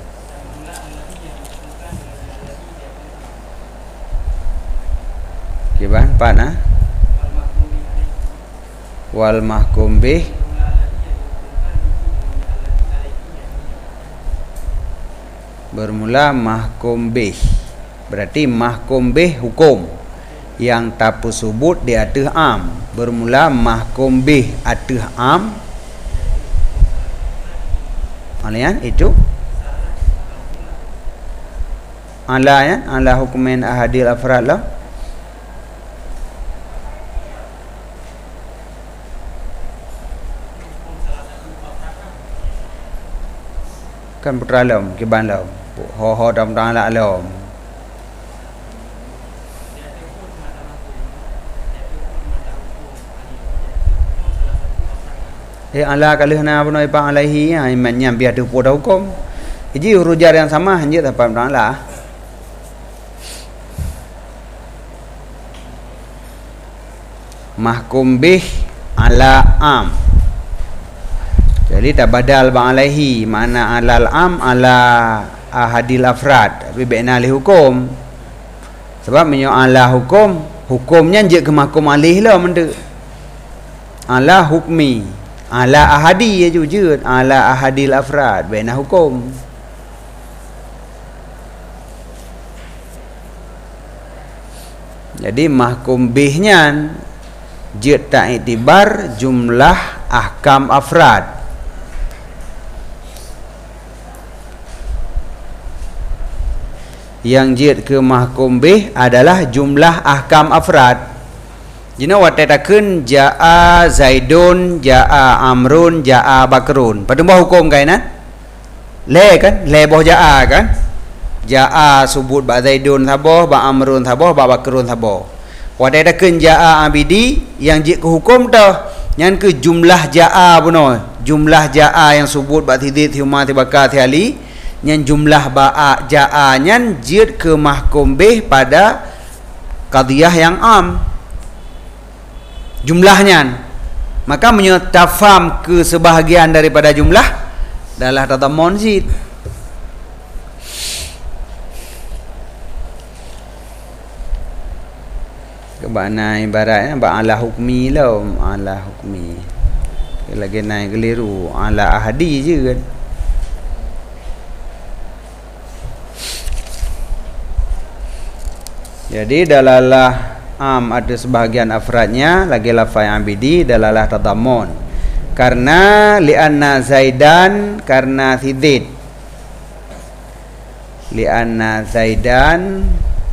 Kiban pana wal mahkum bih bermula mahkum bih berarti mahkum bih hukum yang tapu subut di atas am bermula mahkum bih atas am alian itu ala ya ala hukumin ahadil afrad lah kan putra lam kiban lam ho dam dang la lom ala kalihna bunoi pa alaihi ai manyam biar tu poda hukum ji urujar yang sama hanya dapat dang la mahkum bih ala am. Jadi tak badal bang alaihi mana alal am ala ahadil afrad tapi bina alih hukum sebab menyo ala hukumnya je ke mahkum alih lah menda ala hukmi ala ahadi je wujud ala ahadil afrad bina hukum. Jadi mahkum bihnya je tak iktibar jumlah ahkam afrad. Yang jid ke mahkum bih adalah jumlah ahkam afrad. Jina watetakeun jaa Zaidun, jaa Amrun, jaa Bakrun. Pada buah hukum kainan? Le kan? Le boh jaa kan? Jaa subut ba Zaidun saboh, ba Amrun saboh, ba Bakrun saboh. Watetakeun jaa abidi yang jid ke hukum tah. Yang ke jumlah jaa buno. Jumlah jaa yang subut ba tidit huma tibaka tiali. Yang jumlah ba'a ja'a nyan jid ke mahkum bih pada qadiyah yang am jumlahnya, maka menyetafam ke sebahagian daripada jumlah adalah tadammun zid. Kebana ibaratnya ba'ala hukmi lah, ala hukmi lagi naik keliru ala ahadi je kan. Jadi dalalah am ada sebahagian afradnya lagi lafai abidi dalalah tadammun karena li'anna Zaidan karena Zaid li'anna Zaidan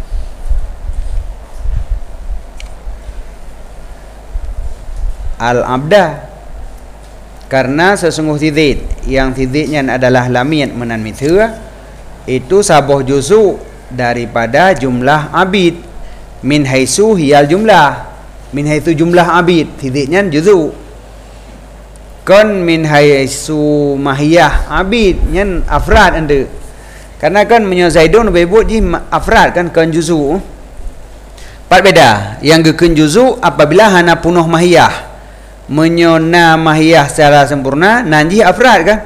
al-abda karena sesungguh Zaid yang Zaidnya adalah lamiyat menan mithua itu sabuh juzu daripada jumlah abid min haitsu hiyal jumlah min haitsu jumlah abid tidaknya juzu kon min haitsu mahiyah abid nyen afrad ande karena kan menyo Zaidun bebut ji afrad kan kon juzu pat beda yang gekeun juzu apabila hana punuh mahiyah menyo na mahiyah secara sempurna nanji afrad kan.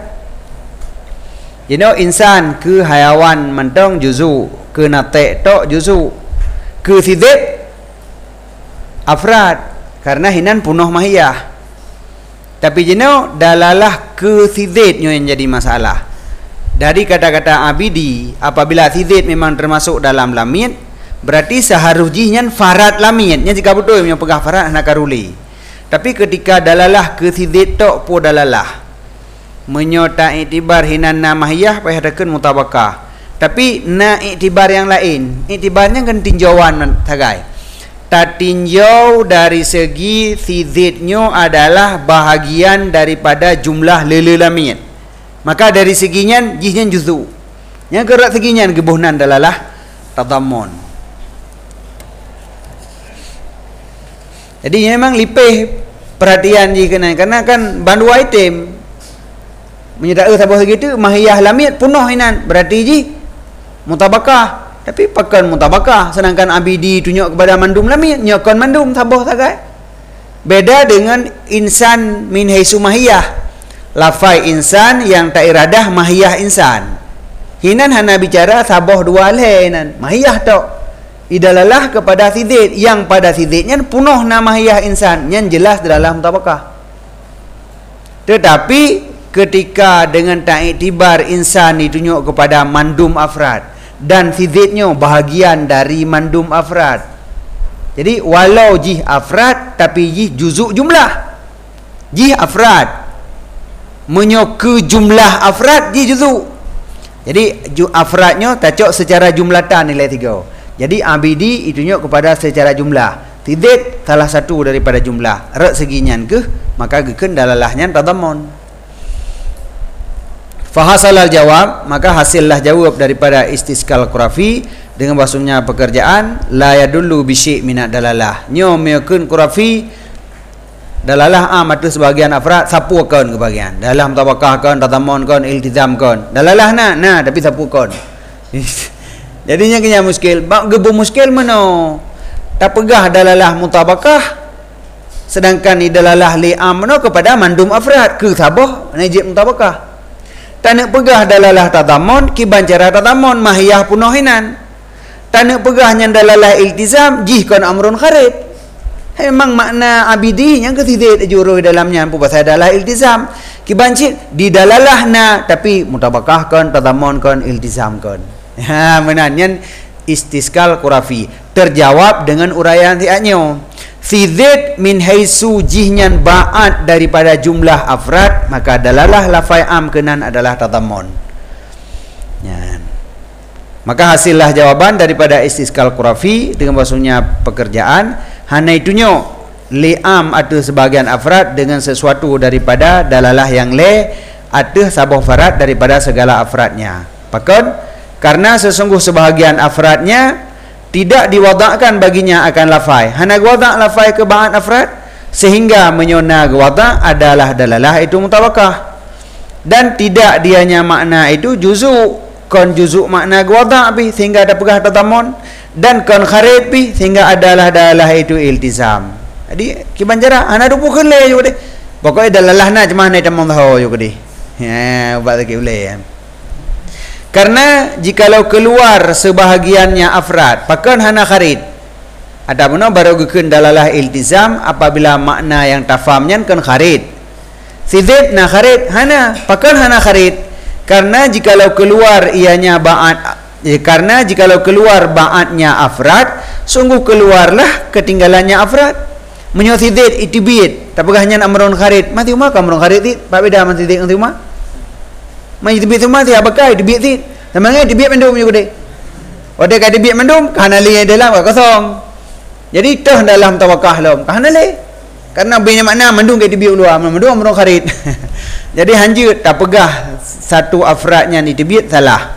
Jadi insan ke hayawan mentong juzu ke nate tok juzu ke sidib afrad karena hinan punuh mahiyah. Tapi jeno dalalah ke sidibnya yang jadi masalah. Dari kata-kata abidi apabila sidib memang termasuk dalam lamid berarti seharusnya farad lamid nya jika betul yang pegah farad nak karuli. Tapi ketika dalalah ke sidib tok po dalalah menyota iktibar hinan na mahiyah payah dekeun mutabakah. Tapi na iktibar yang lain, iktibarnya kan tinjauan tagai. Tak tinjau dari segi sididnya adalah bahagian daripada jumlah lelelamiyat. Maka dari seginya jihnya juzu. Yang gerak seginya gebuhnan dalalah tadammun. Jadi memang lipih perhatian jih kena karena kan bandu item menyedak sabah segitu mahiyah lamid punuh hinan berarti ji mutabakah tapi pakan mutabakah sedangkan abidi tunjuk kepada mandum lamid nyokon mandum sabah sagai beda dengan insan min haitsu mahiyah lafai insan yang tak iradah mahiyah insan hinan hana bicara sabah dua le hinan mahiyah tok idalalah kepada sidid yang pada sididnya punuh na mahiyah insan yang jelas dalam mutabakah. Tetapi ketika dengan ta'iktibar insan ditunjuk kepada mandum afrad dan sididnya bahagian dari mandum afrad. Jadi walau jih afrad tapi jih juzuk jumlah. Jih afrad menyok ke jumlah afrad jih juzuk. Jadi afradnya tacok secara jumlatan nilai 3. Jadi abidi ditunjuk kepada secara jumlah. Sidid salah satu daripada jumlah. Rak seginyan ke maka geken dalalahnya tadammun. Fahasalal jawab, maka hasillah jawab daripada istisqal qurafi dengan bahasanya pekerjaan la yadullu bi syai' minad dalalah. Nyo meyakin qurafi dalalah atau sebahagian afrad sapu kan ke bahagian. Dalam tabaqah kan, tatamun kan, iltizam kan. Dalalah nah tapi sapu kan. Jadinya kena muskil. Bak gebu muskil mana? Tak pegah dalalah mutabakah. Sedangkan dalalah li'am mana kepada mandum afrad ke sabah najib mutabakah. Tak nak pegah dalalah tatamun kiban cara tatamun mahiyah punohinan. Tak nak pegahnya dalalah iltizam jihkan amrun kharid. Memang makna abidi yang ketidik juruh dalamnya apa pasal dalalah iltizam. Kiban cik di dalalah na tapi mutabakahkan tatamunkan iltizamkan. Ha menanyan istisqal qurafi terjawab dengan uraian tiaknya. Si zid min haisu jihnya ba'at daripada jumlah afrad, maka dalalah lafai am kenan adalah tatamun. Ya. Maka hasillah jawaban daripada istisqal qurafi dengan bahasanya pekerjaan hana itunya li'am atau sebahagian afrad dengan sesuatu daripada dalalah yang le atau sabah farad daripada segala afradnya. Pakon karena sesungguh sebahagian afradnya tidak diwadakkan baginya akan lafai. Hana wadak lafai ke ba'at afrad sehingga menyona wadak adalah dalalah itu mutabakah. Dan tidak dianya makna itu juzu kon juzu makna wadak bi sehingga ada pegah tatamun dan kon kharid bi sehingga adalah dalalah itu iltizam. Jadi kiban cara hana dupu kele juga deh. Pokoknya dalalah na cuma hana tamam tahu juga deh. Ya ubat lagi boleh ya. Karena jikalau keluar sebahagiannya afrad pakan hana kharid adapun baru gekeun dalalah iltizam apabila makna yang tafamnya kan kharid sidid na kharid hana pakan hana kharid karena jikalau keluar ianya ba'at karena jikalau keluar ba'atnya afrad sungguh keluarlah ketinggalannya afrad menyo sidid itibid tapagahnya amrun kharid mati umah kamrun kharid pak beda man sidid nanti umah mai dibit tu mati abakai dibit ti namanya dibit mendum juga deh ode ka dibit mendum kana li dalam kosong jadi tah dalam tawakah lom kana le karena banyak makna mendum ke dibit luar mendum amrun kharid jadi hanjut tak pegah satu afradnya ni dibit salah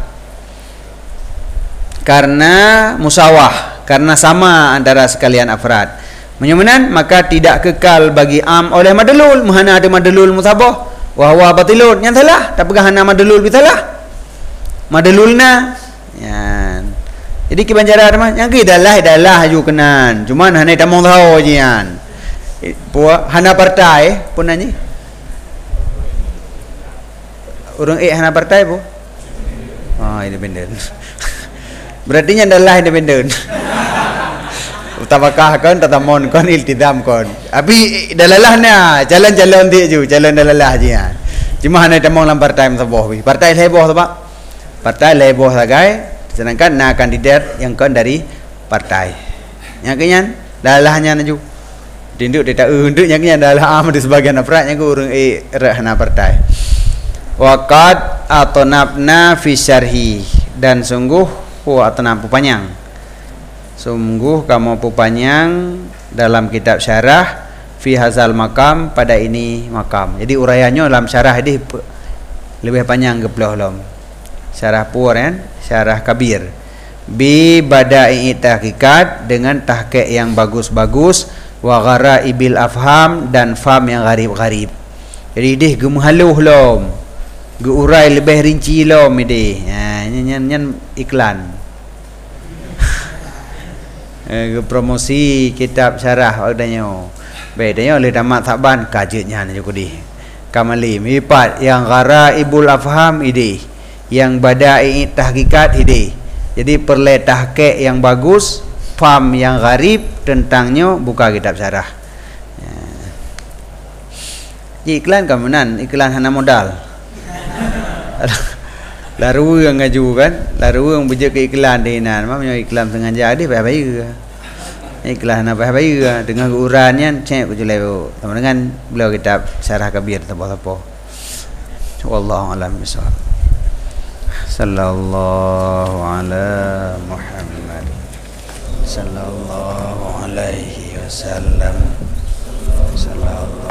karena musawah karena sama antara sekalian afrad menyamanan maka tidak kekal bagi am oleh madlul mahana ada madlul musabah wa huwa batilun yang salah tak pegah hana madlul bitalah madlulna yan jadi kiban cara teman yang ke dalah ju kenan cuman hana tamong tahu jian puak hana partai pun nanya urang hana partai bu independen berarti nya dalah independen utabakah kan tatamon kan iltizam kan tapi dalalah na jalan-jalan dia ju jalan dalalah dia cuma hanya tamong lam partai sabah wi partai leboh tu pak partai leboh sagai sedangkan na kandidat yang kan dari partai yang kenyan dalalahnya na ju tinduk dia tak unduk yang kenyan dalalah am di sebagian afrad yang urang hana partai waqad atanabna fi syarhi dan sungguh atanab panjang sungguh kamu panjang dalam kitab syarah fi hazal makam pada ini makam. Jadi uraiannya dalam syarah ini lebih panjang geplolom. Syarah pur kan, syarah kabir. Bi bada'i tahqiqat dengan tahqiq yang bagus-bagus wa ghara'ibil afham dan faham yang gharib-gharib. Jadi deh gemuhaluh lom. Geurai lebih rinci lom ide. Ha nyan iklan. Promosi kitab syarah adanya bedanya oleh tamat saban kajetnya juga di kamali mipat yang gharaibul afham ide yang badai tahqiqat ide jadi perle tahqiq yang bagus faham yang gharib tentangnya buka kitab syarah iklan kamunan iklan hana modal laru yang ngaju kan laru yang bejak ke iklan dinan mamnya iklan sengaja dia baik-baik iklan apa baik dengan urannya cek kujulai sama dengan beliau kitab syarah kabir apa-apa wallahu alam bisawab sallallahu ala Muhammad sallallahu alaihi wasallam sallallahu